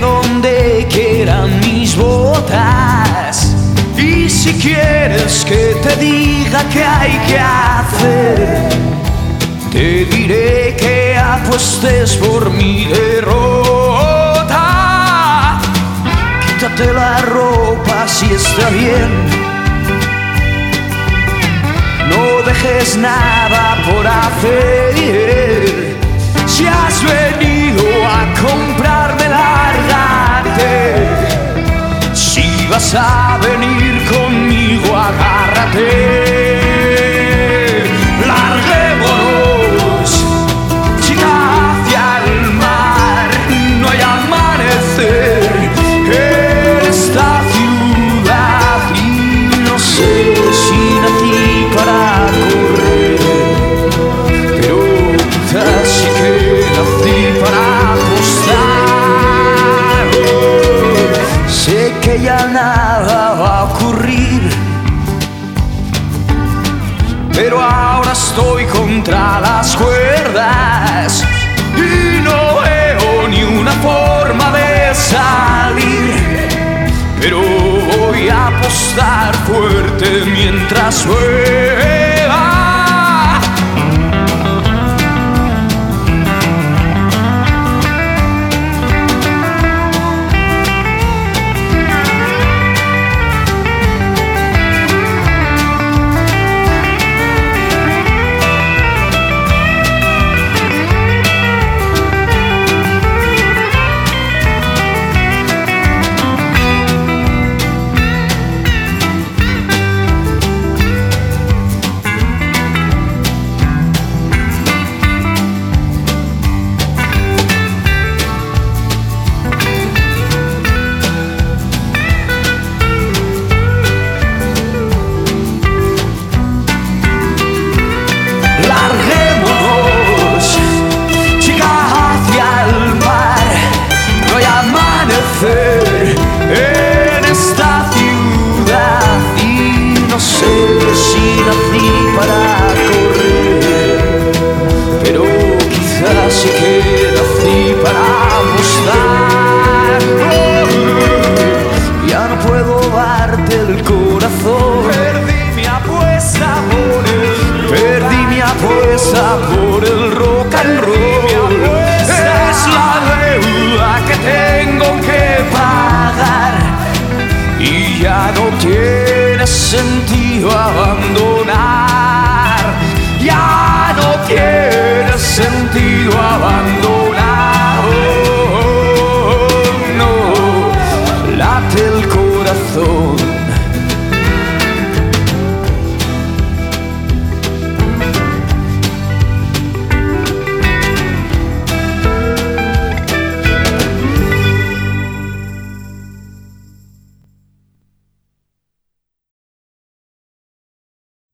donde quieran mis botas. Y si quieres que te diga qué hay que hacer, te diré que apuestes por mi derrota. Quítate la ropa si está bien, no dejes nada por hacer. Si has venido a comprarme, lárgate. Si vas a venir conmigo, agárrate. Larguémonos, chica, hacia el mar. No hay amanecer en esta ciudad y no sé si nací para correr, pero quizás sí que nací para apostar. Sé que ya nada va a ocurrir, pero ahora estoy contra las cuerdas y no veo ni una forma de salir. Pero voy a apostar fuerte mientras vuela. Larguémonos, chica, hacia el mar. No hay amanecer